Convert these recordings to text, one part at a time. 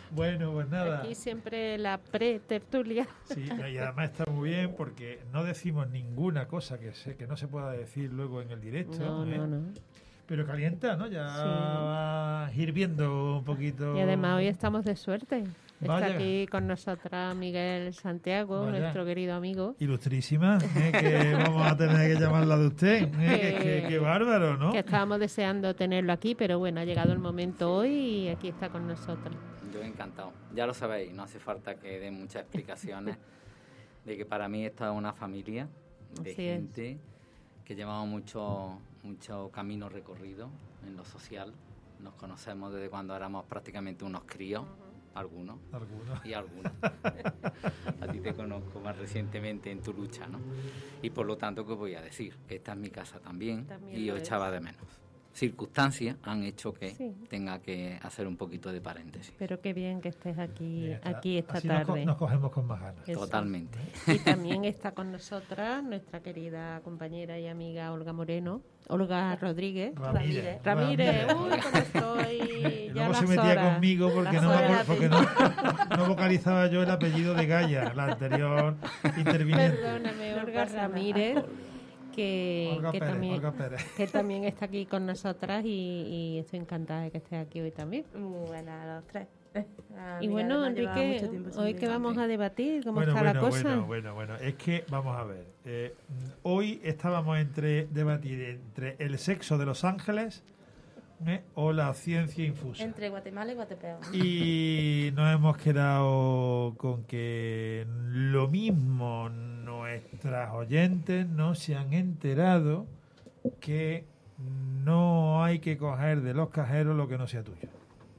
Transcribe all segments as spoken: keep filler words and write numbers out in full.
Bueno, pues nada. Aquí siempre la pre-tertulia. Sí, y además está muy bien porque no decimos ninguna cosa que se, que no se pueda decir luego en el directo. No, ¿eh? no, no. Pero calienta, ¿no? Ya Sí. va hirviendo un poquito. Y además hoy estamos de suerte. Está Vaya. aquí con nosotras Miguel Santiago, Vaya. nuestro querido amigo. Ilustrísima, ¿eh? Que vamos a tener que llamarla de usted. ¿eh? Que, que, que bárbaro, ¿no? Que estábamos deseando tenerlo aquí, pero bueno, ha llegado el momento hoy y aquí está con nosotros. Yo encantado. Ya lo sabéis, no hace falta que dé muchas explicaciones de que para mí esta es una familia de Así gente es. que llevamos mucho, mucho camino recorrido en lo social. Nos conocemos desde cuando éramos prácticamente unos críos. Algunos. Algunos. Y algunos. A ti te conozco más recientemente en tu lucha, ¿no? Y por lo tanto, ¿qué voy a decir? Que esta es mi casa también, También y lo os es. echaba de menos. Circunstancias han hecho que Sí. tenga que hacer un poquito de paréntesis. Pero qué bien que estés aquí, Bien, está. aquí esta Así nos co- tarde. Nos, cogemos con más ganas. Eso. Totalmente. Y también está con nosotras nuestra querida compañera y amiga Olga Moreno, Olga Rodríguez. Ramírez. Ramírez, Ramírez. uy, cómo estoy. Y Ya luego las se metía horas, conmigo porque, las no, me horas acuer- porque no, no vocalizaba yo el apellido de Gaia, la anterior interviniente. Perdóname, Olga Ramírez, que, Olga que Pérez, también, Olga Pérez. que también está aquí con nosotras y, y estoy encantada de que estés aquí hoy también. Muy buena a los tres. A Y mí bueno, además llevaba Enrique, mucho tiempo sin hoy que venir. vamos a debatir, ¿cómo Bueno, está bueno, la cosa? bueno, bueno, bueno. Es que, vamos a ver, eh, hoy estábamos entre debatir entre el sexo de los ángeles ¿eh? o la ciencia infusa. Entre Guatemala y Guatepeor. Y nos hemos quedado con que lo mismo nuestras oyentes no se han enterado que no hay que coger de los cajeros lo que no sea tuyo.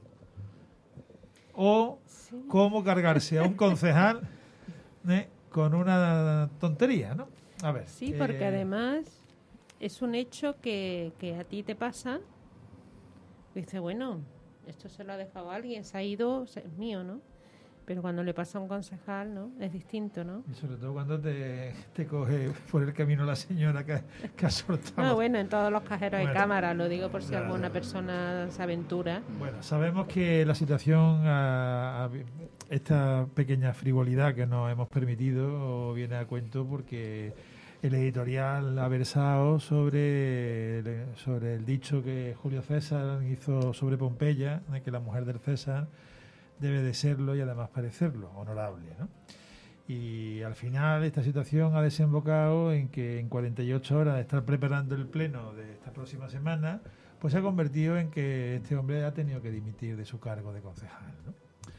O Sí. cómo cargarse a un concejal ¿eh? con una tontería, ¿no? A ver. Sí, porque eh, además es un hecho que, que a ti te pasa. Dice, bueno, esto se lo ha dejado a alguien, se ha ido, es mío, ¿no? Pero cuando le pasa a un concejal, ¿no? Es distinto, ¿no? Y sobre todo cuando te, te coge por el camino la señora que, que ha soltado. No, bueno, en todos los cajeros Bueno, hay cámaras, lo digo por si ya, alguna ya. persona se aventura. Bueno, sabemos que la situación, a- a- esta pequeña frivolidad que nos hemos permitido viene a cuento porque el editorial ha versado sobre el, sobre el dicho que Julio César hizo sobre Pompeya, de que la mujer del César debe de serlo y además parecerlo, honorable, ¿no? Y al final esta situación ha desembocado en que en cuarenta y ocho horas de estar preparando el pleno de esta próxima semana, pues se ha convertido en que este hombre ha tenido que dimitir de su cargo de concejal, ¿no?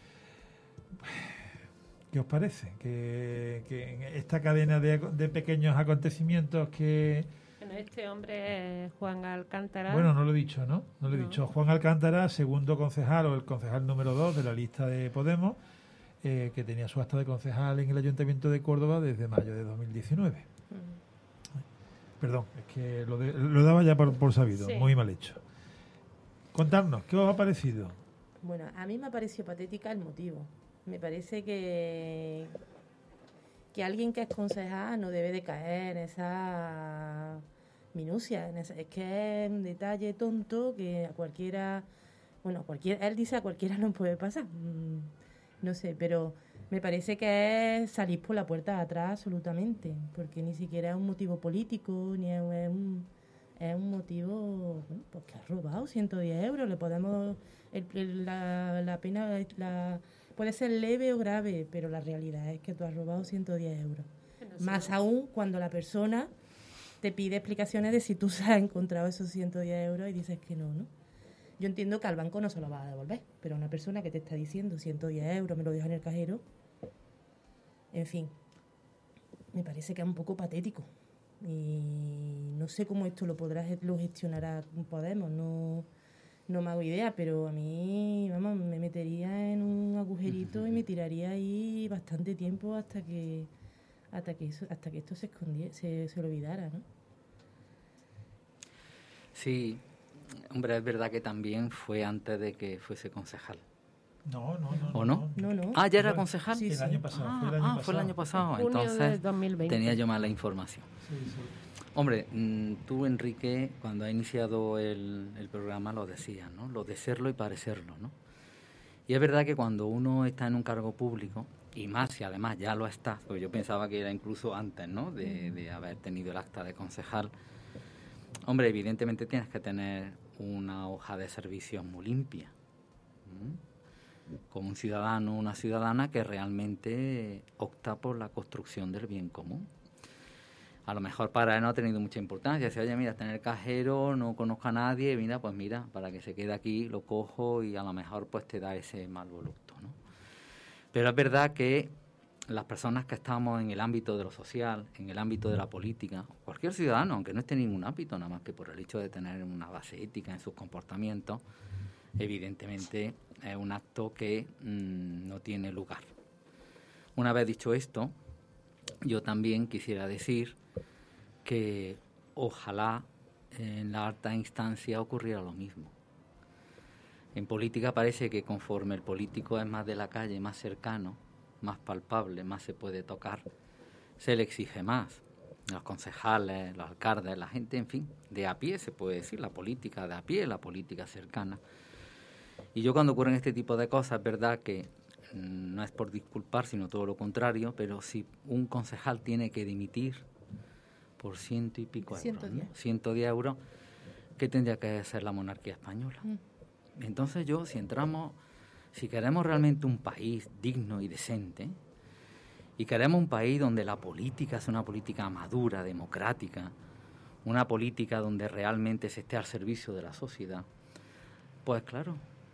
¿Qué os parece? Que, que en esta cadena de, de pequeños acontecimientos que... Bueno, este hombre es Juan Alcántara. Bueno, no lo he dicho, ¿no? No lo he No. dicho. Juan Alcántara, segundo concejal o el concejal número dos de la lista de Podemos, eh, que tenía su acta de concejal en el Ayuntamiento de Córdoba desde mayo de dos mil diecinueve. Perdón, es que lo, de- lo daba ya por, por sabido, Sí. muy mal hecho. Contadnos, ¿qué os ha parecido? Bueno, a mí me ha parecido patética el motivo. Me parece que que alguien que es concejal no debe de caer en esa minucia. En esa, es que es un detalle tonto que a cualquiera, bueno, cualquiera, él dice a cualquiera no puede pasar. Mm, no sé, pero me parece que es salir por la puerta de atrás absolutamente, porque ni siquiera es un motivo político, ni es un, es un motivo, bueno, pues que ha robado ciento diez euros. Le podemos, el, el- la, la pena la, puede ser leve o grave, pero la realidad es que tú has robado ciento diez euros. Bueno, sí. Más aún cuando la persona te pide explicaciones de si tú se has encontrado esos ciento diez euros y dices que no, ¿no? Yo entiendo que al banco no se lo va a devolver, pero una persona que te está diciendo ciento diez euros, me lo deja en el cajero, en fin, me parece que es un poco patético. Y no sé cómo esto lo podrá lo gestionará Podemos, no, no me hago idea, pero a mí, vamos, me metería en un agujerito y me tiraría ahí bastante tiempo hasta que hasta que eso, hasta que esto se escondiera, se, se olvidara, ¿no? Sí, hombre, es verdad que también fue antes de que fuese concejal. No, no, no. ¿O no? No, no. Ah, ¿ya era concejal? Sí, el sí. año pasado. Ah, fue el año ah, pasado. fue el año pasado. Junio Entonces del dos mil veinte. tenía yo mala información. Sí, sí. Hombre, mm, tú, Enrique, cuando has iniciado el, el programa lo decías, ¿no? Lo de serlo y parecerlo, ¿no? Y es verdad que cuando uno está en un cargo público, y más si además ya lo está, porque yo pensaba que era incluso antes, ¿no?, de, de haber tenido el acta de concejal, hombre, evidentemente tienes que tener una hoja de servicios muy limpia, ¿Mm? como un ciudadano o una ciudadana que realmente opta por la construcción del bien común. A lo mejor para él no ha tenido mucha importancia. Si, oye, mira, está en el cajero, no conozco a nadie, mira, pues mira, para que se quede aquí, lo cojo y a lo mejor pues te da ese mal voluto, ¿no? Pero es verdad que las personas que estamos en el ámbito de lo social, en el ámbito de la política, cualquier ciudadano, aunque no esté en ningún ámbito, nada más que por el hecho de tener una base ética en sus comportamientos, evidentemente es un acto que mmm, no tiene lugar. Una vez dicho esto, yo también quisiera decir que ojalá en la alta instancia ocurriera lo mismo. En política parece que conforme el político es más de la calle, más cercano, más palpable, más se puede tocar, se le exige más. Los concejales, los alcaldes, la gente, en fin, de a pie se puede decir, la política de a pie, la política cercana. Y yo cuando ocurren este tipo de cosas, es verdad que mmm, no es por disculpar, sino todo lo contrario, pero si un concejal tiene que dimitir por ciento y pico euros, ¿no? ciento diez euros, ¿qué tendría que ser la monarquía española? Mm. Entonces yo, si entramos, si queremos realmente un país digno y decente, y queremos un país donde la política sea una política madura, democrática, una política donde realmente se esté al servicio de la sociedad, pues claro,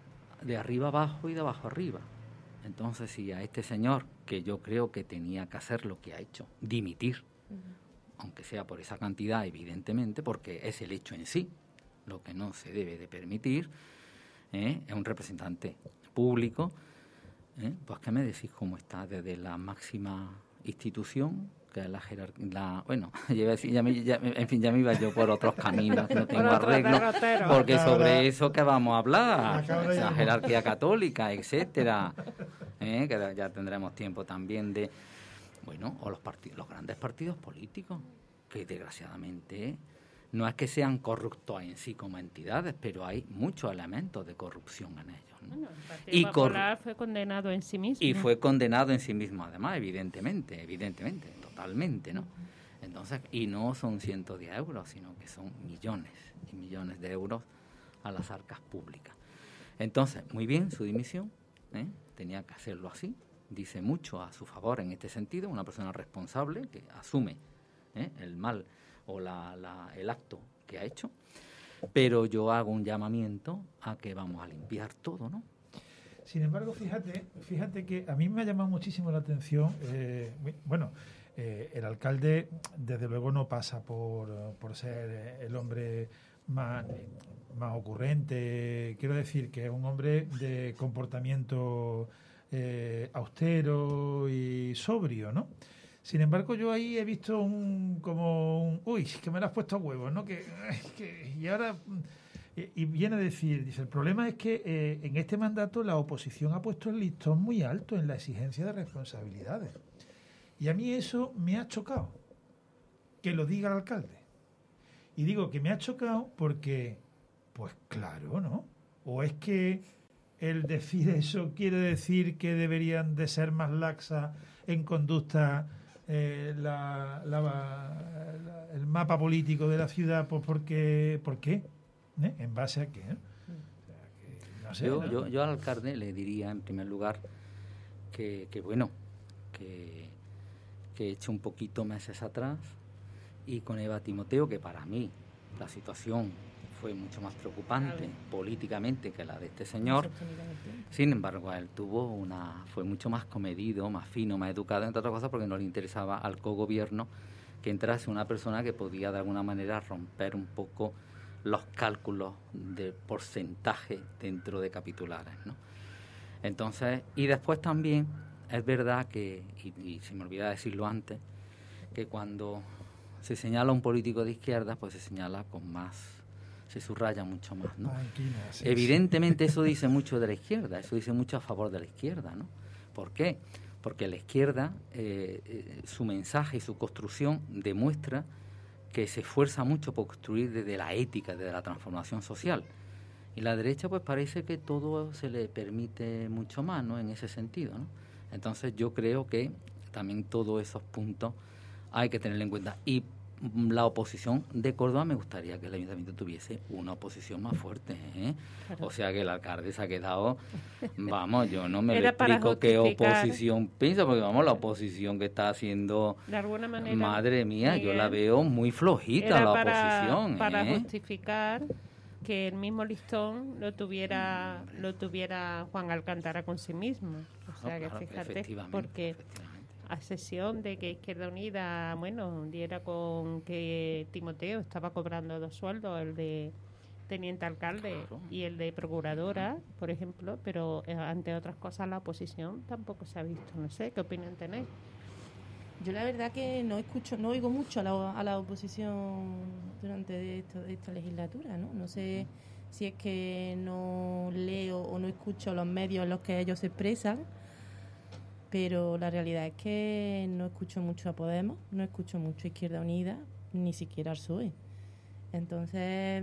de arriba abajo y de abajo arriba. Entonces, si a este señor, que yo creo que tenía que hacer lo que ha hecho, dimitir, uh-huh. aunque sea por esa cantidad, evidentemente, porque es el hecho en sí, lo que no se debe de permitir, ¿eh? es un representante público, ¿eh? pues ¿qué me decís cómo está desde la máxima institución, que es la jerarquía? La, bueno, ya, ya me, ya, en fin, ya me iba yo por otros caminos, no tengo arreglo, porque sobre eso que vamos a hablar, la jerarquía católica, etcétera, ¿eh? que ya tendremos tiempo también de, bueno, o los partidos, los grandes partidos políticos, que desgraciadamente no es que sean corruptos en sí como entidades, pero hay muchos elementos de corrupción en ellos, ¿no? Bueno, el Partido y Popular fue condenado en sí mismo. Y fue condenado en sí mismo, además, evidentemente, evidentemente, totalmente, ¿no? Entonces, y no son ciento diez euros, sino que son millones y millones de euros a las arcas públicas. Entonces, muy bien su dimisión, ¿eh? tenía que hacerlo así, dice mucho a su favor en este sentido, una persona responsable que asume ¿eh? el mal o la, la, el acto que ha hecho, pero yo hago un llamamiento a que vamos a limpiar todo, ¿no? Sin embargo, fíjate, fíjate que a mí me ha llamado muchísimo la atención, eh, bueno, eh, el alcalde desde luego no pasa por, por ser el hombre más, más ocurrente, quiero decir que es un hombre de comportamiento eh, austero y sobrio, ¿no? Sin embargo, yo ahí he visto un como un uy, que me lo has puesto a huevos, ¿no? Que, que y ahora y, y viene a decir, dice, el problema es que eh, en este mandato la oposición ha puesto el listón muy alto en la exigencia de responsabilidades. Y a mí eso me ha chocado, que lo diga el alcalde. Y digo que me ha chocado porque, pues claro, ¿no? O es que el decir eso quiere decir que deberían de ser más laxas en conducta Eh, la, la, la, el mapa político de la ciudad, pues porque, ¿por qué? ¿Eh? ¿En base a qué? ¿Eh? O sea, que, no sé, yo, ¿no? yo, yo al alcalde le diría en primer lugar que, que bueno, que, que eche un poquito meses atrás y con Eva Timoteo, que para mí la situación fue mucho más preocupante claro. políticamente que la de este señor. Sin embargo, él tuvo una fue mucho más comedido, más fino, más educado, entre otras cosas, porque no le interesaba al cogobierno que entrase una persona que podía de alguna manera romper un poco los cálculos de porcentaje dentro de capitulares, ¿no? Entonces, y después también es verdad que, y, y se me olvida decirlo antes, que cuando se señala a un político de izquierda, pues se señala con más se subraya mucho más, ¿no? Tranquila, sí, Evidentemente sí. eso dice mucho de la izquierda, eso dice mucho a favor de la izquierda, ¿no? ¿Por qué? Porque la izquierda, eh, eh, su mensaje y su construcción demuestra que se esfuerza mucho por construir desde la ética, desde la transformación social. Y la derecha pues parece que todo se le permite mucho más, ¿no? En ese sentido, ¿no? Entonces yo creo que también todos esos puntos hay que tenerlo en cuenta. Y la oposición de Córdoba, me gustaría que el ayuntamiento tuviese una oposición más fuerte, ¿eh? Claro. O sea, que el alcalde se ha quedado, vamos, yo no me lo explico qué oposición piensa, porque vamos, la oposición que está haciendo, de alguna manera, madre mía, Miguel, yo la veo muy flojita la para, oposición. Para ¿eh? justificar que el mismo listón lo tuviera lo tuviera Juan Alcántara con sí mismo. O sea, no, claro, que fíjate, porque a sesión de que Izquierda Unida, bueno, diera con que Timoteo estaba cobrando dos sueldos, el de teniente alcalde claro. y el de procuradora, por ejemplo, pero eh, ante otras cosas la oposición tampoco se ha visto. No sé, ¿qué opinión tenéis? Yo la verdad que no escucho, no oigo mucho a la, a la oposición durante esto, esta legislatura, ¿no? No sé si es que no leo o no escucho los medios en los que ellos se expresan, pero la realidad es que no escucho mucho a Podemos, no escucho mucho a Izquierda Unida, ni siquiera al P S O E. Entonces,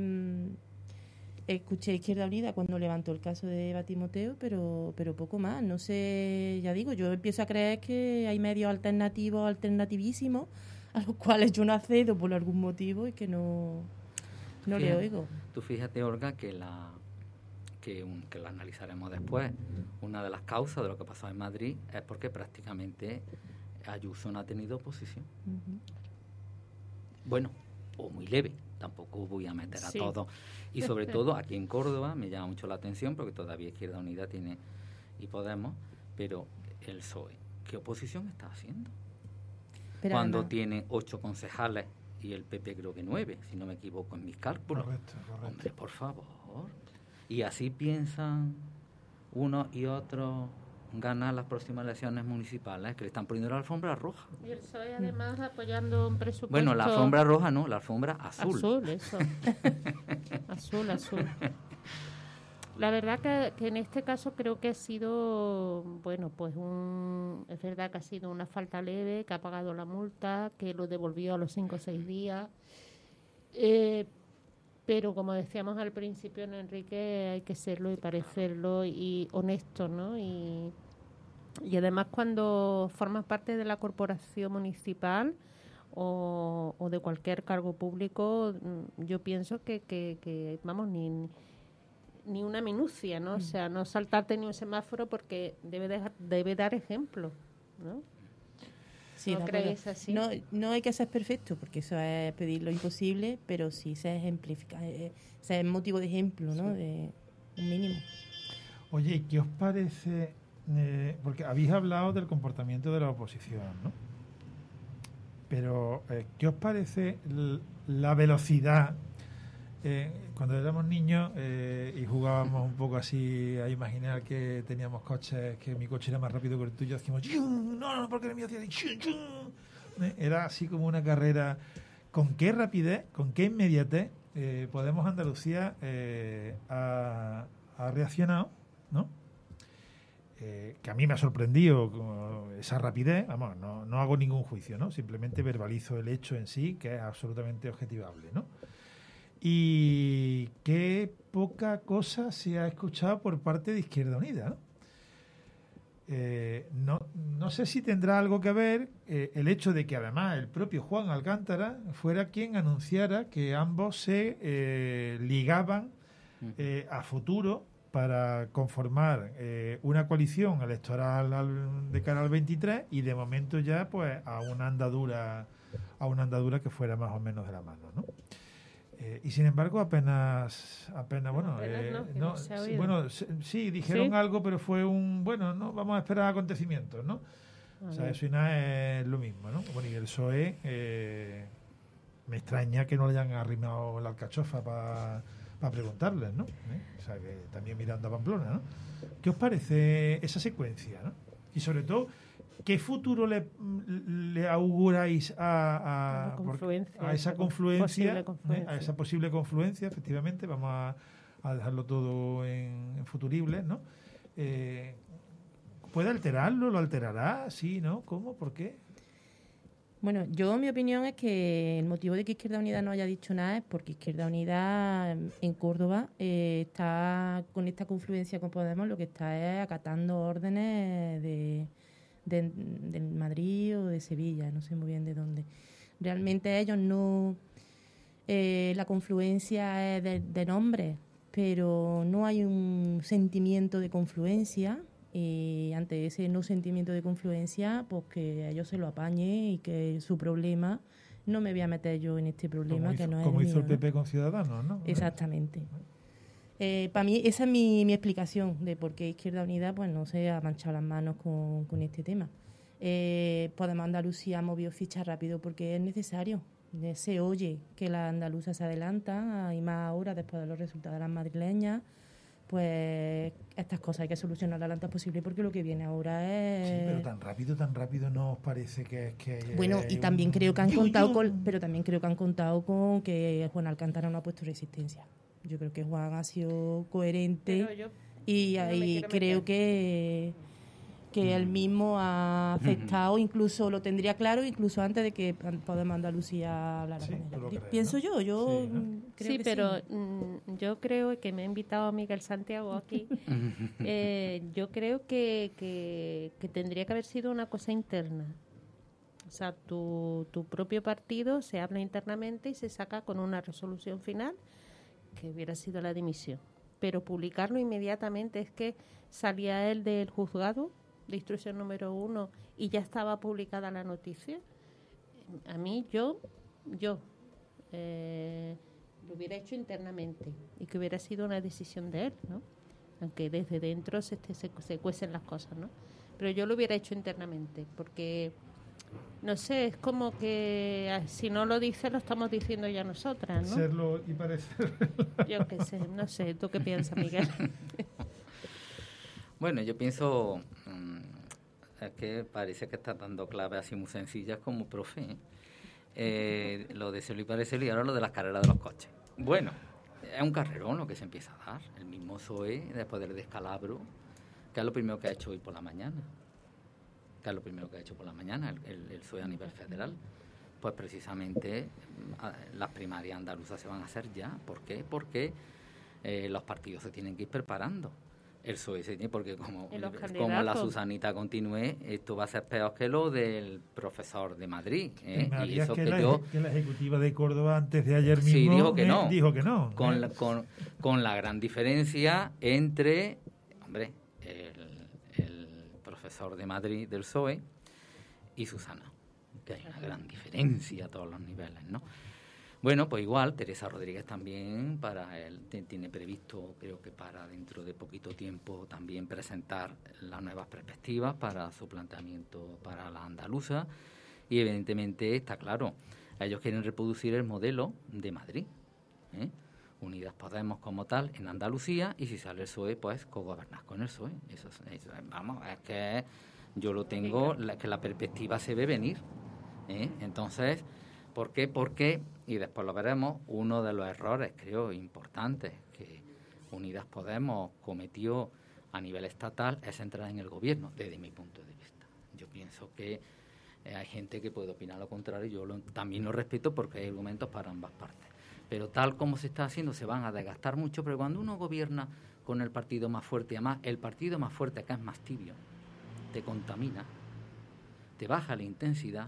escuché a Izquierda Unida cuando levantó el caso de Eva Timoteo, pero, pero poco más. No sé, ya digo, yo empiezo a creer que hay medios alternativos, alternativísimos, a los cuales yo no accedo por algún motivo y que no, no fíjate, le oigo. Tú fíjate, Olga, que la que, un, que la analizaremos después. Una de las causas de lo que pasó en Madrid es porque prácticamente Ayuso no ha tenido oposición. Uh-huh. Bueno, o muy leve, tampoco voy a meter a sí. todos. Y sobre todo aquí en Córdoba me llama mucho la atención porque todavía Izquierda Unida tiene y Podemos, pero el P S O E, ¿qué oposición está haciendo? Pero cuando además tiene ocho concejales y el P P creo que nueve, si no me equivoco en mis cálculos. Correcto, correcto. Hombre, por favor. Y así piensan unos y otros ganar las próximas elecciones municipales, que le están poniendo la alfombra roja. Y el P S O E además mm. apoyando un presupuesto... Bueno, la alfombra roja no, la alfombra azul. Azul, eso. azul, azul. La verdad que, que en este caso creo que ha sido, bueno, pues un... Es verdad que ha sido una falta leve, que ha pagado la multa, que lo devolvió a los cinco o seis días. Eh, pero como decíamos al principio, ¿no, Enrique? Hay que serlo y parecerlo y honesto, ¿no? Y, y además cuando formas parte de la corporación municipal o, o de cualquier cargo público, yo pienso que, que, que vamos, ni... ni una minucia, ¿no? O sea, no saltarte ni un semáforo porque debe de, debe dar ejemplo, ¿no? Sí, ¿no creéis así? No, no hay que ser perfecto porque eso es pedir lo imposible, pero sí ser ejemplificar, eh, ser motivo de ejemplo, ¿no? Sí. De un mínimo. Oye, ¿qué os parece? Eh, porque habéis hablado del comportamiento de la oposición, ¿no? Pero, eh, ¿qué os parece l- la velocidad? Eh, cuando éramos niños eh, y jugábamos un poco así a imaginar que teníamos coches, que mi coche era más rápido que el tuyo, decíamos, no, no, porque el mío hacía así, eh, era así como una carrera. ¿Con qué rapidez, con qué inmediatez eh, Podemos Andalucía eh, ha, ha reaccionado, ¿no? Eh, que a mí me ha sorprendido esa rapidez. Vamos, no, no hago ningún juicio, ¿no? Simplemente verbalizo el hecho en sí, que es absolutamente objetivable, ¿no? Y qué poca cosa se ha escuchado por parte de Izquierda Unida, ¿no? Eh, no, no sé si tendrá algo que ver eh, el hecho de que además el propio Juan Alcántara fuera quien anunciara que ambos se eh, ligaban eh, a futuro para conformar eh, una coalición electoral al, de cara al veintitrés y de momento ya pues a una andadura a una andadura que fuera más o menos de la mano, ¿no? Eh, y sin embargo apenas apenas bueno apenas eh, no, no, sí, bueno sí dijeron ¿Sí? algo, pero fue un bueno no vamos a esperar acontecimientos, ¿no? A o sea ver. Eso y nada es lo mismo, ¿no? Bueno, y el P S O E eh, me extraña que no le hayan arrimado la alcachofa para pa preguntarles, ¿no? ¿Eh? O sea, que también mirando a Pamplona, ¿no? ¿Qué os parece esa secuencia, ¿no? Y sobre todo, ¿qué futuro le, le auguráis a, a, confluencia, a esa confluencia, confluencia, a esa posible confluencia? Efectivamente, vamos a, a dejarlo todo en, en futuribles, ¿no? Eh, ¿Puede alterarlo? ¿Lo alterará? ¿Sí? ¿No? ¿Cómo? ¿Por qué? Bueno, yo mi opinión es que el motivo de que Izquierda Unida no haya dicho nada es porque Izquierda Unida en Córdoba eh, está con esta confluencia con Podemos, lo que está es acatando órdenes de, de, de Madrid o de Sevilla, no sé muy bien de dónde. Realmente ellos no... Eh, la confluencia es de, de nombres, pero no hay un sentimiento de confluencia. Y ante ese no sentimiento de confluencia, pues que ellos se lo apañen y que su problema, no me voy a meter yo en este problema como que hizo, no es como el hizo mío, el P P ¿no? con Ciudadanos, ¿no? Exactamente. Eh, para mí esa es mi, mi explicación de por qué Izquierda Unida pues no se ha manchado las manos con, con este tema. Eh, Podemos Andalucía ha movido fichas rápido porque es necesario. Eh, Se oye que las andaluzas se adelantan y más ahora después de los resultados de las madrileñas. Pues estas cosas hay que solucionarlas lo antes posible porque lo que viene ahora es... Sí, pero tan rápido, tan rápido no os parece que es que... Bueno, y también un... creo que han Digo contado yo. con... Pero también creo que han contado con que Juan Alcántara no ha puesto resistencia. Yo creo que Juan ha sido coherente Pero yo y no me ahí quiero creo meter. que... que él mismo ha afectado, incluso lo tendría claro, incluso antes de que Podemos Andalucía hablara Sí, con tú lo ella. crees, Pienso ¿no? yo, yo Sí, ¿no? mm, creo sí, que pero sí. mm, yo creo que me ha invitado Miguel Santiago aquí. eh, yo creo que, que, que tendría que haber sido una cosa interna. O sea, tu, tu propio partido se habla internamente y se saca con una resolución final que hubiera sido la dimisión. Pero publicarlo inmediatamente, es que salía él del juzgado de instrucción número uno y ya estaba publicada la noticia. A mí, yo, yo, eh, lo hubiera hecho internamente y que hubiera sido una decisión de él, ¿no? Aunque desde dentro se, se, se cuecen las cosas, ¿no? Pero yo lo hubiera hecho internamente porque, no sé, es como que ah, si no lo dice lo estamos diciendo ya nosotras, ¿no? Serlo y parecer. Yo qué sé, no sé, ¿tú qué piensas, Miguel? Bueno, yo pienso, mmm, es que parece que está dando claves así muy sencillas como profe, ¿eh? Eh, lo de serlo y parecerlo y ahora lo de las carreras de los coches. Bueno, es un carrerón lo que se empieza a dar. El mismo P S O E, después del descalabro, que es lo primero que ha hecho hoy por la mañana. Que es lo primero que ha hecho por la mañana, el, el, el P S O E a nivel federal. Pues precisamente las primarias andaluzas se van a hacer ya. ¿Por qué? Porque eh, los partidos se tienen que ir preparando. El P S O E se tiene, porque como, como la Susanita continúe, esto va a ser peor que lo del profesor de Madrid. ¿eh? Y eso que, que la, yo... que la ejecutiva de Córdoba antes de ayer mismo sí, dijo que eh, no. Dijo que no. Con, eh. la, con, con la gran diferencia entre, hombre, el, el profesor de Madrid del P S O E y Susana. Que hay una gran diferencia a todos los niveles, ¿no? Bueno, pues igual, Teresa Rodríguez también para él tiene previsto, creo que para dentro de poquito tiempo, también presentar las nuevas perspectivas para su planteamiento para la andaluza. Y evidentemente está claro, ellos quieren reproducir el modelo de Madrid, ¿eh? Unidas Podemos como tal en Andalucía, y si sale el P S O E, pues cogobernar con el P S O E. Eso, eso, vamos, es que yo lo tengo, la, que la perspectiva se ve venir, ¿eh? Entonces, ¿por qué? Porque, y después lo veremos, uno de los errores, creo, importantes que Unidas Podemos cometió a nivel estatal es entrar en el gobierno, desde mi punto de vista. Yo pienso que eh, hay gente que puede opinar lo contrario, yo lo, también lo respeto porque hay argumentos para ambas partes. Pero tal como se está haciendo, se van a desgastar mucho, pero cuando uno gobierna con el partido más fuerte, además el partido más fuerte que es más tibio, te contamina, te baja la intensidad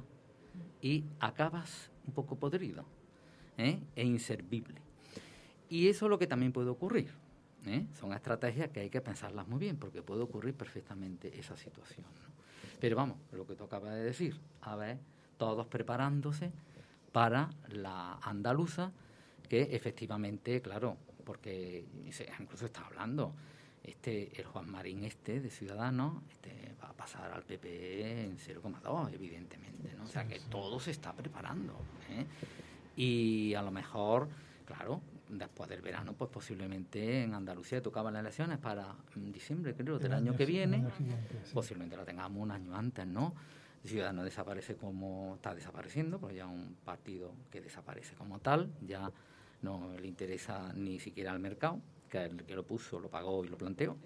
y acabas un poco podrido, ¿eh? E inservible. Y eso es lo que también puede ocurrir, ¿eh? Son estrategias que hay que pensarlas muy bien, porque puede ocurrir perfectamente esa situación, ¿no? Pero vamos, lo que tú acabas de decir, a ver, todos preparándose para la andaluza, que efectivamente, claro, porque incluso está hablando, este el Juan Marín este de Ciudadanos este va a pasar al P P E en cero coma dos, evidentemente, ¿no? O sea que todo se está preparando, ¿eh? Y a lo mejor, claro, después del verano, pues posiblemente en Andalucía tocaban las elecciones para diciembre, creo, del año que viene, posiblemente la tengamos un año antes, ¿no? Ciudadanos desaparece como está desapareciendo, pues ya un partido que desaparece como tal, ya no le interesa ni siquiera al mercado, que el que lo puso, lo pagó y lo planteó.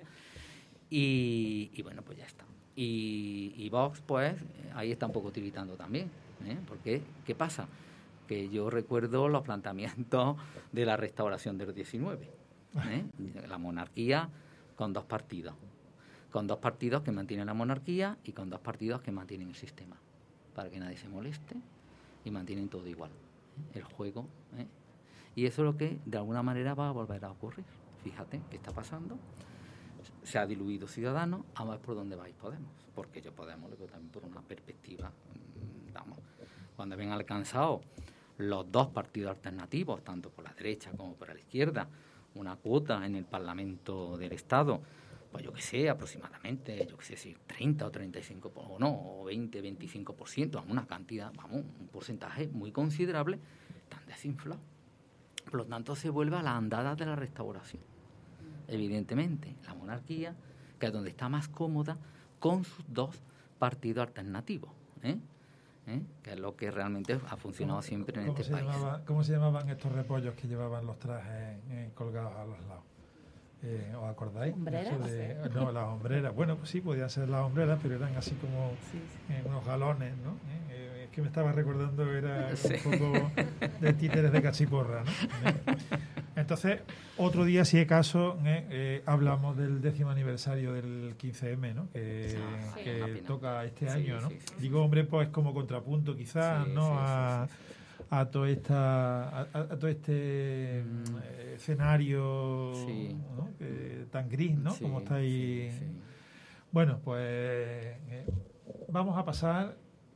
Y, y bueno, pues ya está. Y, y Vox, pues, ahí está un poco tiritando también, ¿eh? Porque, ¿qué pasa? Que yo recuerdo los planteamientos de la restauración del diecinueve, ¿eh? La monarquía con dos partidos, con dos partidos que mantienen la monarquía y con dos partidos que mantienen el sistema, para que nadie se moleste y mantienen todo igual, ¿eh? El juego, ¿eh? Y eso es lo que de alguna manera va a volver a ocurrir. Fíjate qué está pasando. Se ha diluido Ciudadanos, a ver por dónde vais Podemos, porque yo Podemos lo veo también por una perspectiva, vamos, cuando ven alcanzado los dos partidos alternativos, tanto por la derecha como por la izquierda, una cuota en el Parlamento del Estado, pues yo que sé, aproximadamente, yo que sé, si treinta o treinta y cinco por ciento, o no, o veinte, veinticinco por ciento, una cantidad, vamos, un porcentaje muy considerable, están desinflados. Por lo tanto, se vuelve a la andada de la restauración. Evidentemente, la monarquía, que es donde está más cómoda, con sus dos partidos alternativos, ¿eh? ¿Eh? Que es lo que realmente ha funcionado siempre en este se país. Llamaba, ¿Cómo se llamaban estos repollos que llevaban los trajes eh, colgados a los lados? Eh, ¿Os acordáis? ¿Hombreras? De, no, las hombreras. Bueno, pues sí, podían ser las hombreras, pero eran así como Sí, sí. eh, unos galones, ¿no? Eh, es que me estaba recordando, era Sí. un poco de títeres de cachiporra, ¿no? ¿Eh? Entonces, otro día, si es caso, ¿eh? Eh, hablamos del décimo aniversario del quince eme, ¿no? Que, Sí, que una pena. toca este Sí, año, ¿no? sí, sí, Digo, hombre, pues como contrapunto quizás, Sí, ¿no? sí, sí, a, sí, sí. a todo esta a, a todo este Mm. eh, escenario, Sí. ¿no? Que, tan gris, ¿no? Sí, Como estáis. sí, sí. Bueno, pues eh, vamos a pasar.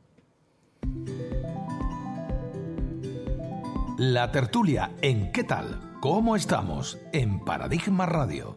La tertulia en ¿Qué tal? ¿Cómo estamos? En Paradigma Radio.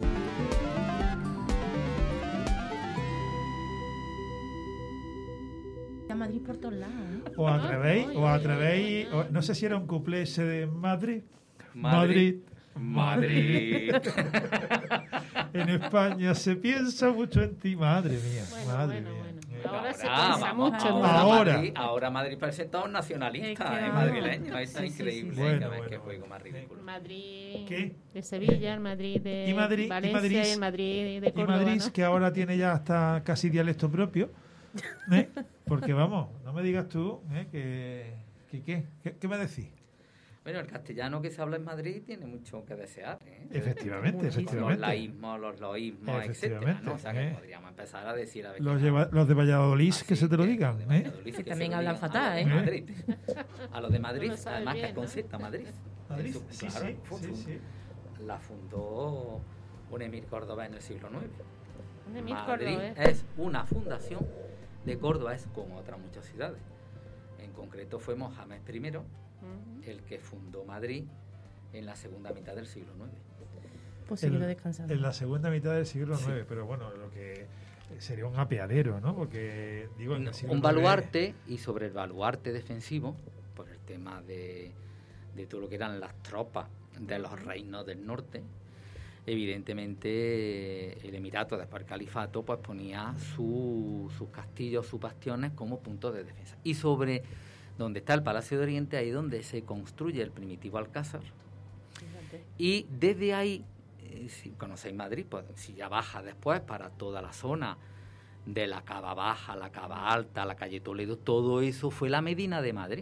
A Madrid por todos lados, ¿eh? ¿Os atrevéis? Ay, ¿Os ay, atrevéis? ay, ay. o- No sé si era un cuplé ese de Madrid. Madrid. Madrid. En España se piensa mucho en ti. Madre mía, Bueno, madre bueno, mía. bueno. Eh, Ahora se Ahora, piensa vamos, mucho en ahora, Ahora. Madrid, ahora Madrid parece todo un nacionalista, Es que ¿eh? no. Madrileño, está Sí, sí, sí, increíble. sí. Bueno, que ves bueno, qué bueno. juego más ridículo. Madrid ¿Qué? de Sevilla, el Madrid de Y Madrid- y Valencia Madrid- y el Madrid de Y Córdoba, Madrid, ¿no? que ahora tiene ya hasta casi dialecto propio, ¿eh? Porque vamos, no me digas tú, ¿eh? que, que ¿qué? ¿Qué, qué me decís? Bueno, el castellano que se habla en Madrid tiene mucho que desear, ¿eh? Efectivamente, Muchísimo. Los efectivamente. laísmos, los loísmos, etcétera, Efectivamente, ¿no? O sea, que ¿eh? podríamos empezar a decir... A ver Los, qué lleva- los de Valladolid, Así que se te lo digan, los de ¿eh? Valladolid, Que que también se lo hablan digan fatal, a los ¿eh? de Madrid. A los de Madrid, No lo sabes además que bien, es con ¿no? Z, Madrid. Madrid, Eso, sí, claro, sí, fue sí, su- sí. La fundó un emir cordobés en el siglo nueve. Un emir Madrid cordobés. es una fundación de Córdoba, es como otras muchas ciudades. En concreto fue Mohamed I Ujú. el que fundó Madrid en la segunda mitad del siglo nueve. Pues seguido En- descansando. En la segunda mitad del siglo nueve, pero bueno, lo que sería un apeadero, ¿no? Porque, digo, en el siglo Un nueve baluarte, y sobre el baluarte defensivo, por el tema de, de todo lo que eran las tropas de los reinos del norte, evidentemente el emirato, después el califato, pues ponía su- sus castillos, sus bastiones como puntos de defensa. Y sobre donde está el Palacio de Oriente, ahí es donde se construye el primitivo alcázar. Fíjate. Y desde ahí, eh, si conocéis Madrid, pues si ya baja después para toda la zona de la Cava Baja, la Cava Alta, la calle Toledo, todo eso fue la Medina de Madrid,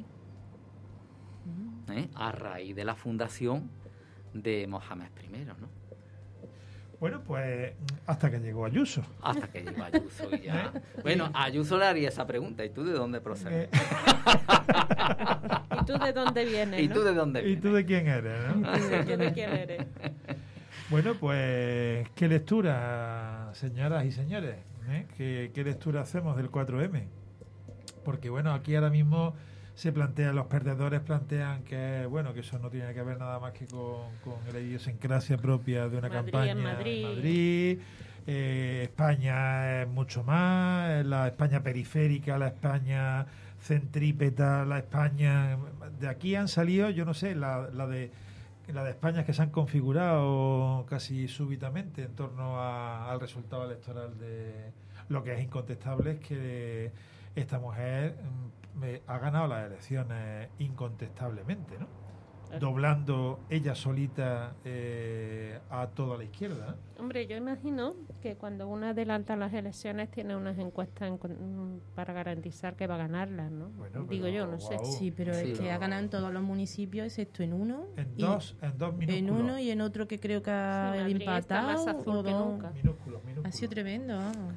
¿eh? A raíz de la fundación de Mohamed I, ¿no? Bueno, pues hasta que llegó Ayuso. Hasta que llegó Ayuso y ya... Bueno, a Ayuso le haría esa pregunta, ¿y tú de dónde procedes? Eh, ¿Y tú de dónde vienes? ¿Y no? tú de dónde ¿Y vienes? tú de quién eres, no? ¿Y tú de quién eres? Bueno, pues, ¿qué lectura, señoras y señores? ¿Eh? ¿Qué, qué lectura hacemos del cuatro eme? Porque, bueno, aquí ahora mismo se plantean, los perdedores plantean que, bueno, que eso no tiene que ver nada más que con, con la idiosincrasia propia de una Madrid campaña en Madrid. Madrid. Eh, España es mucho más, la España periférica, la España centrípeta, la España... De aquí han salido, yo no sé, la, la de la de España que se han configurado casi súbitamente en torno a- al resultado electoral de... Lo que es incontestable es que esta mujer mm, me- ha ganado las elecciones incontestablemente, ¿no? doblando ella solita eh, a toda la izquierda. Hombre, yo imagino que cuando uno adelanta las elecciones tiene unas encuestas en, para garantizar que va a ganarlas, ¿no? Bueno, digo yo, no sé. wow. Sí, pero Sí, es que no. ha ganado en todos los municipios, excepto en uno. En y- dos, en dos minúsculos. En uno y en otro que creo que ha Sí, Madrid está empatado. más azul o que dos. nunca. Minúsculos, minúsculos. Ha sido tremendo, vamos.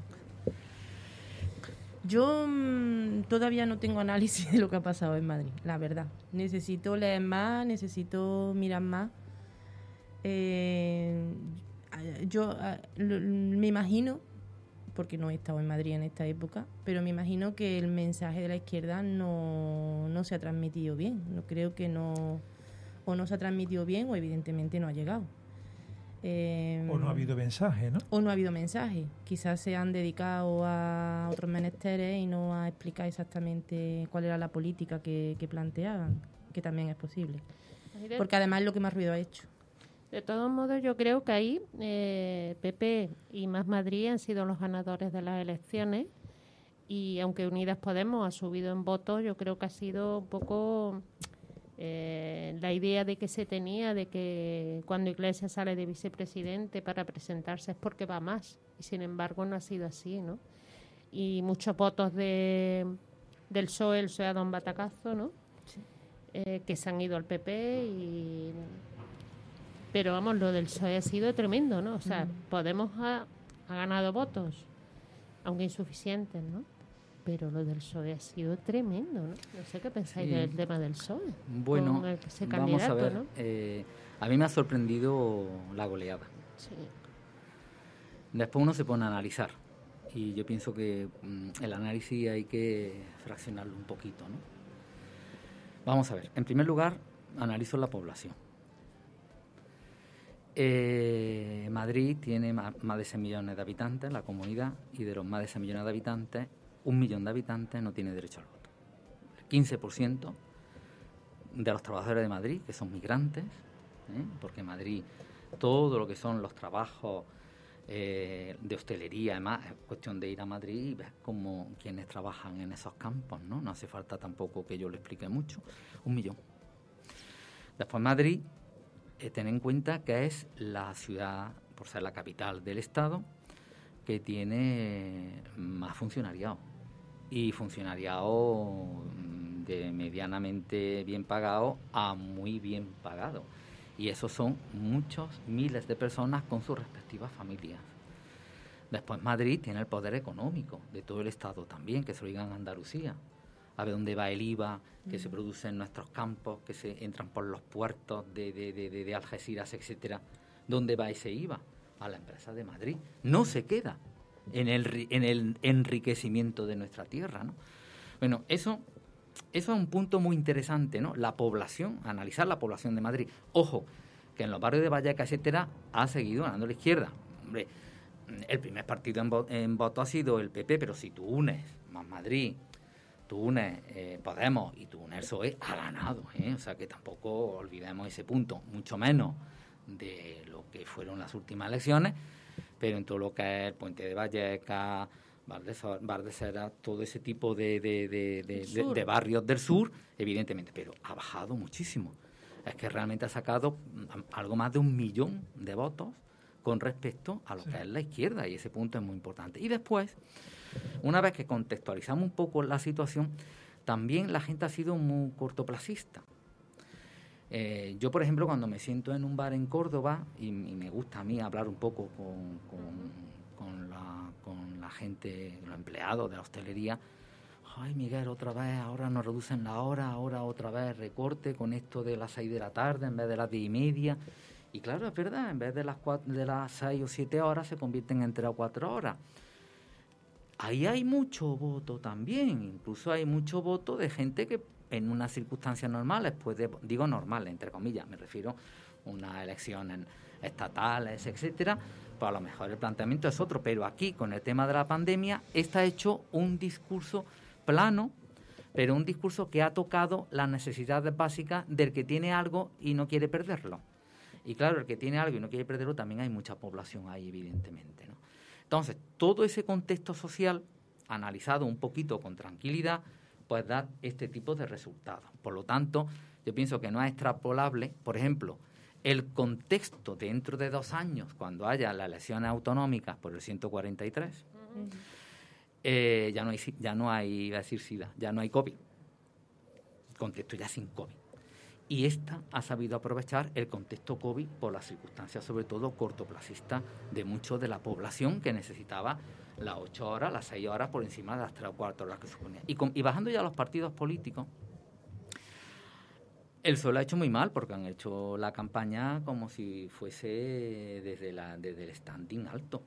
Yo mm, todavía no tengo análisis de lo que ha pasado en Madrid, la verdad. Necesito leer más, necesito mirar más. Eh, yo ah, lo- me imagino, porque no he estado en Madrid en esta época, pero me imagino que el mensaje de la izquierda no, no se ha transmitido bien. No creo que no, o no se ha transmitido bien o evidentemente no ha llegado. Eh, O no ha habido mensaje, ¿no? o no ha habido mensaje. Quizás se han dedicado a otros menesteres y no a explicar exactamente cuál era la política que, que planteaban, que también es posible. Ahí de- Porque además es lo que más ruido ha hecho. De todos modos, yo creo que ahí eh, P P y Más Madrid han sido los ganadores de las elecciones y aunque Unidas Podemos ha subido en votos, yo creo que ha sido un poco eh, la idea de que se tenía de que cuando Iglesias sale de vicepresidente para presentarse es porque va más y sin embargo no ha sido así, ¿no? Y muchos votos de, del P S O E, el P S O E a Don Batacazo, ¿no? Eh, que se han ido al P P y... Pero vamos, lo del P S O E ha sido tremendo, ¿no? O sea, Mm. Podemos ha, ha ganado votos, aunque insuficientes, ¿no? Pero lo del P S O E ha sido tremendo, ¿no? No sé qué pensáis Sí. del tema del P S O E. Bueno, con el- ese vamos a candidato, ver. ¿no? eh, a mí me ha sorprendido la goleada. Sí. Después uno se pone a analizar y yo pienso que mm, el análisis hay que fraccionarlo un poquito, ¿no? Vamos a ver. En primer lugar, analizo la población. Eh, Madrid tiene ma- más de seis millones de habitantes, la comunidad, y de los más de seis millones de habitantes, un millón de habitantes no tiene derecho al voto. El quince por ciento de los trabajadores de Madrid, que son migrantes, ¿eh? Porque Madrid, todo lo que son los trabajos eh, de hostelería, además, es cuestión de ir a Madrid y ver cómo quienes trabajan en esos campos, ¿no? No hace falta tampoco que yo lo explique mucho. Un millón. Después Madrid, eh, ten en cuenta que es la ciudad, por ser la capital del Estado, que tiene más funcionariado. Y funcionariado mm, de medianamente bien pagado a muy bien pagado. Y esos son muchos miles de personas con sus respectivas familias. Después Madrid tiene el poder económico de todo el Estado también, que se lo digan a Andalucía. A ver dónde va el I V A que se produce en nuestros campos, que se entran por los puertos de, de, de, de, de Algeciras, etcétera. ¿Dónde va ese I V A? A la empresa de Madrid. No se queda en el, ri- en el enriquecimiento de nuestra tierra, ¿no? Bueno, eso... Eso es un punto muy interesante, ¿no? La población, analizar la población de Madrid. Ojo, que en los barrios de Vallecas, etcétera, ha seguido ganando la izquierda. Hombre, el primer partido en, vo- en voto ha sido el P P, pero si tú unes Más Madrid, tú unes eh, Podemos y tú unes el P S O E, ha ganado, ¿eh? O sea que tampoco olvidemos ese punto, mucho menos de lo que fueron las últimas elecciones, pero en todo lo que es el Puente de Vallecas, Bardesera, todo ese tipo de, de, de, de, de, de barrios del sur, evidentemente, pero ha bajado muchísimo. Es que realmente ha sacado algo más de un millón de votos con respecto a lo sí. que es la izquierda, y ese punto es muy importante. Y después, una vez que contextualizamos un poco la situación, también la gente ha sido muy cortoplacista. Eh, yo, por ejemplo, cuando me siento en un bar en Córdoba, y, y me gusta a mí hablar un poco con, con, con, la, con la gente, los empleados de la hostelería, ay, Miguel, otra vez, ahora nos reducen la hora, ahora otra vez recorte con esto de las seis de la tarde en vez de las diez y media. Y claro, es verdad, en vez de las, cuatro, de las seis o siete horas se convierten en tres o cuatro horas. Ahí hay mucho voto también, incluso hay mucho voto de gente que en unas circunstancias normales, pues de, digo normales, entre comillas, me refiero a unas elecciones estatales, etcétera, pues a lo mejor el planteamiento es otro, pero aquí, con el tema de la pandemia, está hecho un discurso plano, pero un discurso que ha tocado las necesidades básicas del que tiene algo y no quiere perderlo. Y claro, el que tiene algo y no quiere perderlo, también hay mucha población ahí, evidentemente, ¿no? Entonces, todo ese contexto social, analizado un poquito con tranquilidad, pues da este tipo de resultados. Por lo tanto, yo pienso que no es extrapolable, por ejemplo, el contexto dentro de dos años, cuando haya las elecciones autonómicas por el ciento cuarenta y tres, uh-huh. eh, ya no hay, ya no hay, iba a decir SIDA, ya no hay COVID. Contexto ya sin COVID. Y esta ha sabido aprovechar el contexto COVID por las circunstancias, sobre todo cortoplacistas, de mucho de la población que necesitaba las ocho horas, las seis horas por encima de las tres o cuatro horas que suponía. Y, con, y bajando ya los partidos políticos, el P S O E lo ha hecho muy mal porque han hecho la campaña como si fuese desde, la, desde el standing alto.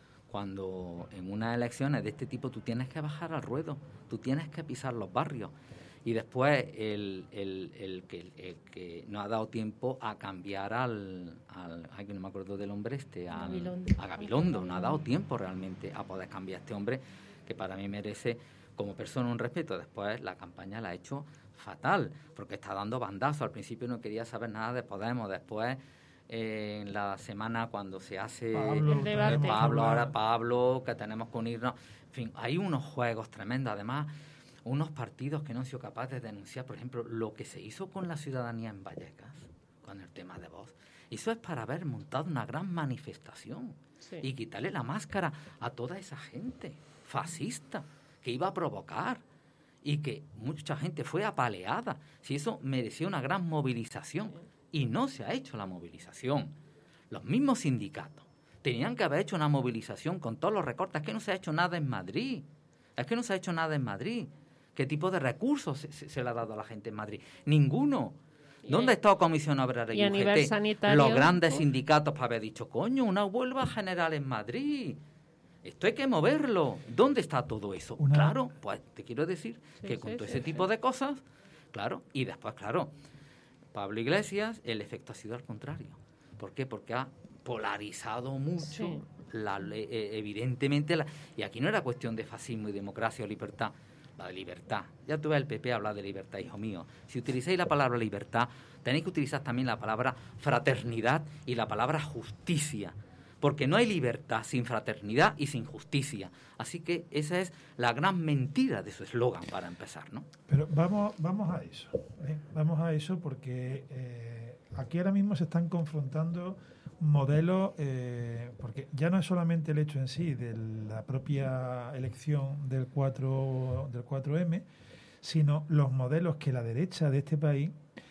Cuando en unas elecciones de este tipo tú tienes que bajar al ruedo, tú tienes que pisar los barrios. Y después el, el, el, que, el que no ha dado tiempo a cambiar al, al ay, que no me acuerdo del hombre este, al, Gabilondo. a Gabilondo, no ha dado tiempo realmente a poder cambiar a este hombre que para mí merece como persona un respeto. Después la campaña la ha hecho fatal, porque está dando bandazo. Al principio no quería saber nada de Podemos, después eh, en la semana cuando se hace Pablo, el debate. Pablo, ahora Pablo, que tenemos que unirnos, en fin, hay unos juegos tremendos, además unos partidos que no han sido capaces de denunciar, por ejemplo, lo que se hizo con la ciudadanía en Vallecas, con el tema de Vox. Eso es para haber montado una gran manifestación sí. y quitarle la máscara a toda esa gente fascista que iba a provocar y que mucha gente fue apaleada. Si eso merecía una gran movilización y no se ha hecho la movilización. Los mismos sindicatos tenían que haber hecho una movilización con todos los recortes. Es que no se ha hecho nada en Madrid. Es que no se ha hecho nada en Madrid. ¿Qué tipo de recursos se, se, se le ha dado a la gente en Madrid? Ninguno. ¿Dónde ha estado Comisión Obrera y, y a U G T? nivel sanitario, los grandes oh. sindicatos para haber dicho, coño, una huelga general en Madrid. Esto hay que moverlo. ¿Dónde está todo eso? Una... Claro, pues te quiero decir sí, que con sí, todo sí, ese sí. tipo de cosas, claro, y después, claro, Pablo Iglesias, el efecto ha sido al contrario. ¿Por qué? Porque ha polarizado mucho, sí. la, eh, evidentemente, la, y aquí no era cuestión de fascismo y democracia o libertad, la de libertad. Ya tuve el P P hablar de libertad, hijo mío. Si utilizáis la palabra libertad, tenéis que utilizar también la palabra fraternidad y la palabra justicia, porque no hay libertad sin fraternidad y sin justicia. Así que esa es la gran mentira de su eslogan, para empezar, ¿no? Pero vamos, vamos a eso, ¿eh? Vamos a eso porque eh, aquí ahora mismo se están confrontando modelos, eh, porque ya no es solamente el hecho en sí de la propia elección del cuatro del cuatro eme, sino los modelos que la derecha de este país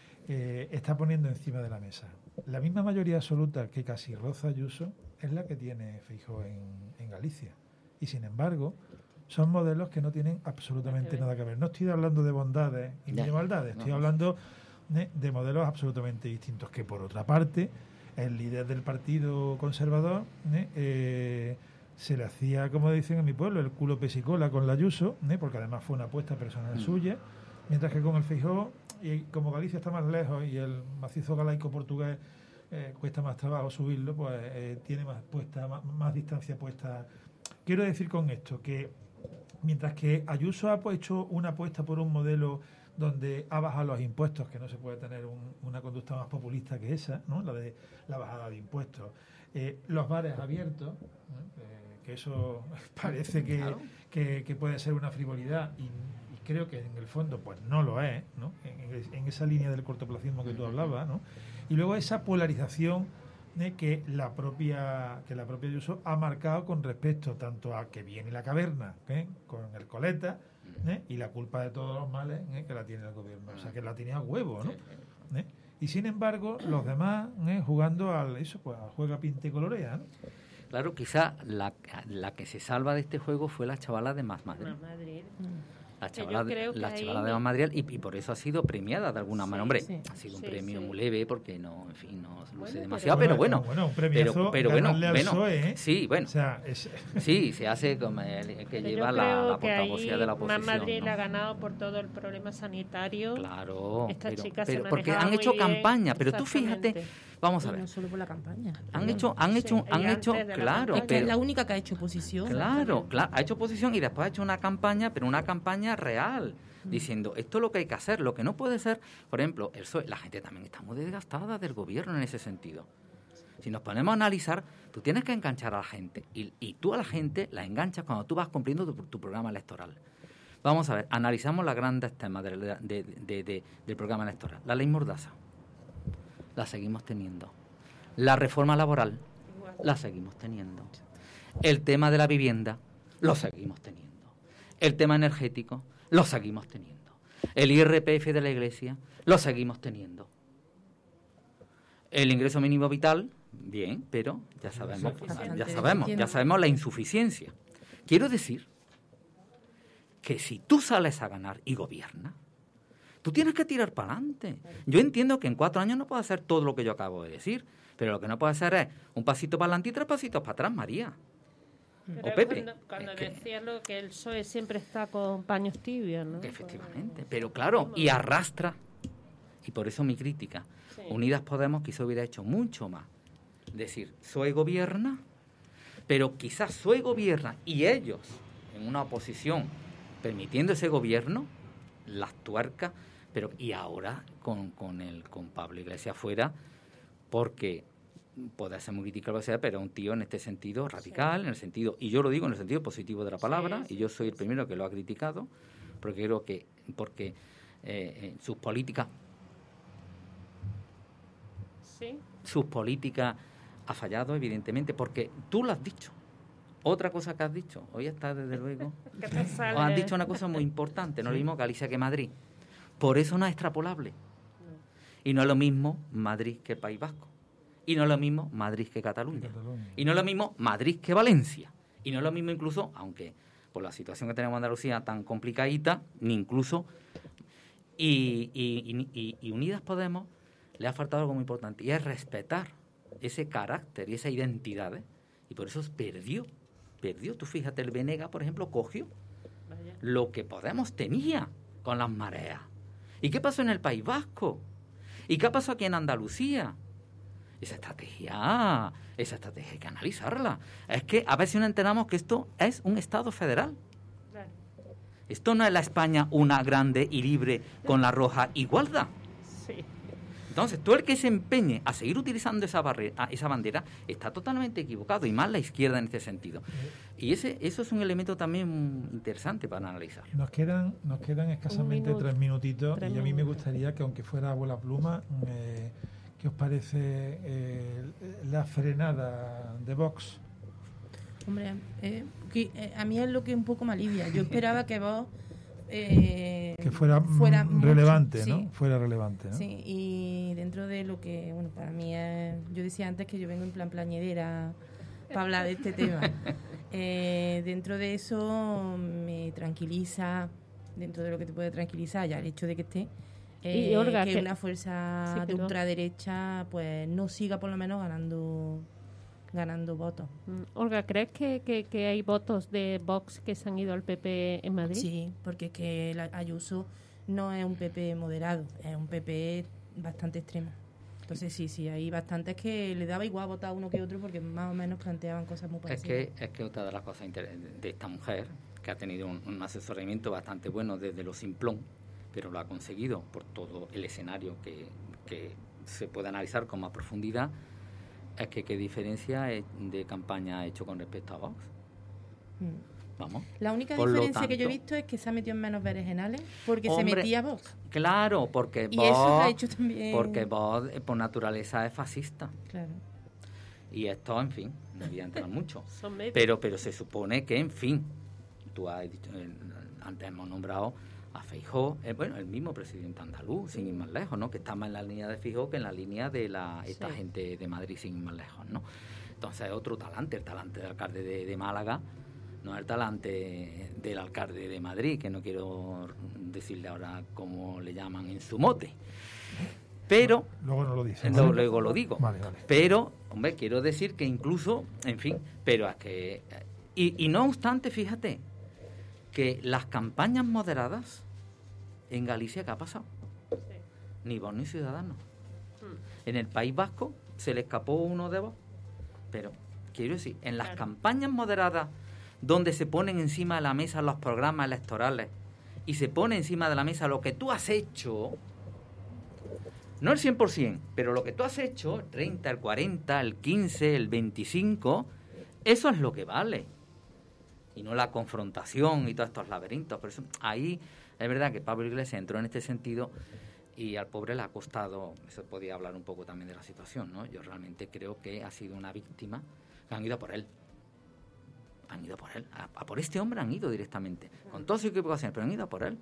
eh, está poniendo encima de la mesa. La misma mayoría absoluta que casi roza Ayuso es la que tiene Feijóo en, en Galicia. Y sin embargo, son modelos que no tienen absolutamente nada que ver. No estoy hablando de bondades y de maldades, estoy hablando de, de modelos absolutamente distintos. Que por otra parte, el líder del Partido Conservador ¿eh? Eh, se le hacía, como dicen en mi pueblo, el culo pesicola con la Ayuso, ¿eh? porque además fue una apuesta personal mm. suya, mientras que con el Feijóo, y como Galicia está más lejos y el macizo galaico portugués eh, cuesta más trabajo subirlo, pues eh, tiene más puesta, más, más distancia puesta. Quiero decir con esto que mientras que Ayuso ha hecho una apuesta por un modelo donde ha bajado los impuestos, que no se puede tener un, una conducta más populista que esa, ¿no? La de la bajada de impuestos, eh, los bares abiertos, ¿no? eh, que eso parece que, claro. que, que puede ser una frivolidad y, y creo que en el fondo pues no lo es, ¿no? En, en esa línea del cortoplacismo que tú hablabas, ¿no? Y luego esa polarización ¿eh? que la propia que la propia Ayuso ha marcado con respecto tanto a que viene la caverna ¿eh? con el coleta ¿eh? y la culpa de todos los males ¿eh? que la tiene el gobierno, o sea que la tiene a huevo, ¿no? ¿Eh? Y sin embargo los demás ¿eh? jugando al eso pues al juega pinta y colorea, ¿no? Claro, quizá la, la que se salva de este juego fue la chavala de Más Madrid. Más Madrid. La chavala, de, la chavala de Más Madrid y, y por eso ha sido premiada de alguna sí, manera. Hombre, sí. ha sido un sí, premio sí. muy leve porque no, en fin, no se luce bueno, demasiado, pero, pero bueno. bueno, un premiazo, pero, pero bueno, al bueno, P S O E, ¿eh? sí, bueno. O sea, es... Sí, se hace como el, el que pero lleva la, la portavocía de la oposición. Más Madrid ¿no? la ha ganado por todo el problema sanitario. Claro, Estas pero, chicas pero se porque han hecho bien, campaña, pero tú fíjate, vamos a ver. Y no solo por la campaña. Han hecho, han hecho, sí, han hecho, claro. Es que es la única que ha hecho oposición. Claro, claro, ha hecho oposición y después ha hecho una campaña, pero una campaña real. Diciendo, esto es lo que hay que hacer, lo que no puede ser, por ejemplo, el P S O E, la gente también está muy desgastada del gobierno en ese sentido. Si nos ponemos a analizar, tú tienes que enganchar a la gente y, y tú a la gente la enganchas cuando tú vas cumpliendo tu, tu programa electoral. Vamos a ver, analizamos los grandes temas de, de, de, de, de, del programa electoral. La ley Mordaza, la seguimos teniendo. La reforma laboral, la seguimos teniendo. El tema de la vivienda, lo seguimos teniendo. El tema energético, lo seguimos teniendo. El I R P F de la Iglesia, lo seguimos teniendo. El ingreso mínimo vital, bien, pero ya sabemos, ya sabemos, ya sabemos la insuficiencia. Quiero decir que si tú sales a ganar y gobiernas, tú tienes que tirar para adelante. Yo entiendo que en cuatro años no puedo hacer todo lo que yo acabo de decir, pero lo que no puedo hacer es un pasito para adelante y tres pasitos para atrás, María. Pero O Pepe. Cuando, cuando Es que- decía lo que el P S O E siempre está con paños tibios, ¿no? Efectivamente, pero claro, y arrastra, y por eso mi crítica. Sí. Unidas Podemos quizá hubiera hecho mucho más. Decir, P S O E gobierna, pero quizás P S O E gobierna y ellos, en una oposición, permitiendo ese gobierno, las tuercas, pero y ahora con, con, el, con Pablo Iglesias fuera, porque puede ser muy crítico lo que sea, pero un tío en este sentido radical, sí. en el sentido, y yo lo digo en el sentido positivo de la palabra, sí, sí, y yo soy el primero que lo ha criticado, porque creo que, porque eh, sus políticas, Sí. sus políticas ha fallado, evidentemente, porque tú lo has dicho. Otra cosa que has dicho, hoy está desde luego, ¿Qué te sale? os han dicho una cosa muy importante, no es lo mismo Galicia que Madrid. Por eso no es extrapolable. Y no es lo mismo Madrid que País Vasco. Y no es lo mismo Madrid que Cataluña. Cataluña. Y no es lo mismo Madrid que Valencia. Y no es lo mismo incluso, aunque por la situación que tenemos en Andalucía tan complicadita, ni incluso... Y, y, y, y Unidas Podemos le ha faltado algo muy importante, y es respetar ese carácter y esa identidad. ¿eh? Y por eso perdió. Perdió. Tú fíjate, el Venega, por ejemplo, cogió Vaya. lo que Podemos tenía con las mareas. ¿Y qué pasó en el País Vasco? ¿Y qué pasó aquí en Andalucía? Esa estrategia, esa estrategia hay que analizarla. Es que a veces no enteramos que esto es un Estado federal. Claro. Esto no es la España una grande y libre con la roja igualdad. Sí. Entonces, todo el que se empeñe a seguir utilizando esa, barrera, esa bandera está totalmente equivocado, y más la izquierda en este sentido. Y ese eso es un elemento también interesante para analizar. Nos quedan, nos quedan escasamente minuto. tres minutitos Tres y a mí me minutos. gustaría que, aunque fuera abuela pluma, eh, ¿qué os parece eh, la frenada de Vox? Hombre, eh, que, eh, a mí es lo que un poco me alivia. Yo esperaba que vos... Eh, Que fuera, mm, fuera mucho, relevante, sí. ¿no? Fuera relevante, ¿no? Sí, y dentro de lo que, bueno, para mí es... Yo decía antes que yo vengo en plan plañidera para hablar de este tema. Eh, dentro de eso me tranquiliza, dentro de lo que te puede tranquilizar, ya el hecho de que esté... eh, Y, Olga, que que- una fuerza Sí, de perdón. ultraderecha pues no siga por lo menos ganando ganando votos. Mm, Olga, ¿crees que, que, que hay votos de Vox que se han ido al P P en Madrid? Sí, porque es que la- Ayuso no es un P P moderado, es un P P bastante extremo. Entonces sí, sí, hay bastantes que le daba igual votar a uno que otro porque más o menos planteaban cosas muy Es parecidas. que, es que otra de las cosas inter- de esta mujer, que ha tenido un, un asesoramiento bastante bueno desde lo simplón, pero lo ha conseguido por todo el escenario que, que se puede analizar con más profundidad, es que qué diferencia es de campaña ha hecho con respecto a Vox. Mm. Vamos. La única Por lo diferencia que yo he tanto- visto es que se ha metido en menos berenjenales porque Hombre, se metía Vox. Claro, porque Y Vox, eso que ha hecho también... porque Vox eh, por naturaleza es fascista. Claro. Y esto, en fin, no voy a entrar mucho. Son medios. Pero, pero se supone que, en fin, tú has dicho, eh, antes hemos nombrado a Feijóo, eh, bueno, el mismo presidente andaluz, sin ir más lejos, ¿no? Que está más en la línea de Feijóo que en la línea de la esta Sí. gente de Madrid, sin ir más lejos, ¿no? Entonces, otro talante, el talante del alcalde de, de Málaga, no el talante del alcalde de Madrid, que no quiero decirle ahora cómo le llaman en su mote. Pero, Luego no lo dice. no, ¿vale? luego lo digo. Vale, vale. Pero, hombre, quiero decir que incluso, en fin, pero es que... Y, y no obstante, fíjate, que las campañas moderadas en Galicia, ¿qué ha pasado? Sí. Ni Vox ni Ciudadanos. Mm. En el País Vasco se le escapó uno de Vox. Pero, quiero decir, en las Claro. campañas moderadas, donde se ponen encima de la mesa los programas electorales y se pone encima de la mesa lo que tú has hecho, no el cien por ciento, pero lo que tú has hecho, el treinta, el cuarenta, el quince, el veinticinco, eso es lo que vale. y no la confrontación y todos estos laberintos. Por eso ahí es verdad que Pablo Iglesias entró en este sentido y al pobre le ha costado, eso podía hablar un poco también de la situación, ¿no? Yo realmente creo que ha sido una víctima, que han ido a por él. Han ido a por él, a, a por este hombre han ido directamente, con todo su equivocaciones, pero han ido a por él.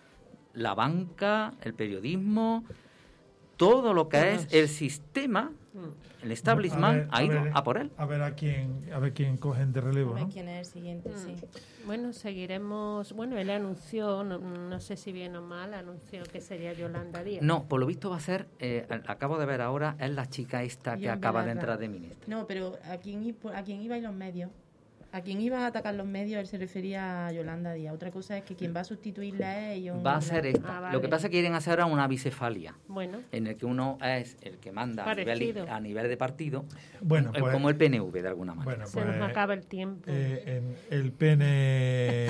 La banca, el periodismo, todo lo que es el sistema, el establishment, a ver, a ha ido a, ver, a por él. A ver a quién, a ver quién cogen de relevo, a ver ¿no? quién es el siguiente, sí. Bueno, seguiremos. Bueno, él anunció, no, no sé si bien o mal, anunció que sería Yolanda Díaz. No, por lo visto va a ser, eh, acabo de ver ahora, es la chica esta que acaba de entrar de ministra. No, pero a quién, a quién iba y los medios. A quien iba a atacar los medios, él se refería a Yolanda Díaz. Otra cosa es que quien va a sustituirle es... Va a ser esta. Ah, vale. Lo que pasa es que quieren hacer ahora una bicefalia. Bueno. En el que uno es el que manda a nivel, a nivel de partido, bueno, pues, como el P N V de alguna manera. Bueno, se pues, nos acaba el tiempo. Eh, en el P N...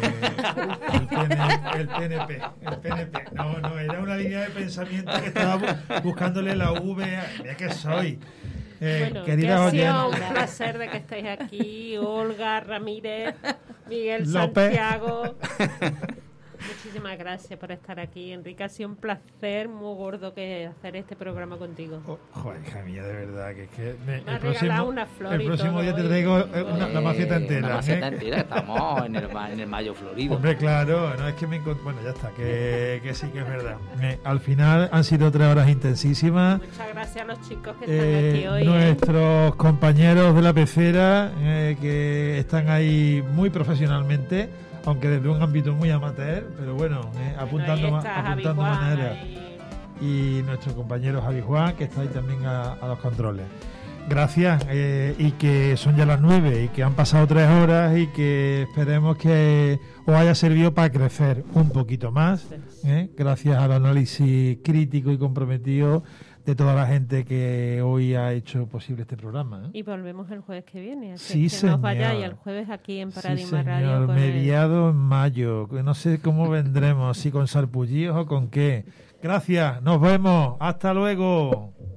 el, P N, el P N P. El P N P. No, no, era una línea de pensamiento que estaba buscándole la V. Mira que soy... Eh, bueno, querida que ha sido un placer de que estéis aquí, Olga, Ramírez, Miguel López. Santiago. Muchísimas gracias por estar aquí, Enrique. Ha sido un placer muy gordo que hacer este programa contigo. Oh, joder, hija mía, de verdad, que es que me, me el próximo, una flor el próximo día te traigo eh, una, la maceta entera. La maceta ¿eh? entera, estamos en el, en el mayo florido. Hombre, claro, no es que me encont... bueno, ya está, que, que sí que es verdad. Eh, al final han sido tres horas intensísimas. Muchas gracias a los chicos que eh, están aquí hoy. Nuestros eh. compañeros de la pecera eh, que están ahí muy profesionalmente, aunque desde un ámbito muy amateur, pero bueno, eh, apuntando, bueno, ma- apuntando maneras. Y nuestro compañero Javi Juan, que está ahí también a, a los controles. Gracias, eh, y que son ya las nueve y que han pasado tres horas y que esperemos que os haya servido para crecer un poquito más, eh, gracias al análisis crítico y comprometido de toda la gente que hoy ha hecho posible este programa. ¿eh? Y volvemos el jueves que viene. Así Sí, que señor. no os vayáis el jueves aquí en Paradigma sí, Radio. Con mediado el... en mayo. No sé cómo vendremos, si con sarpullidos o con qué. Gracias, nos vemos. Hasta luego.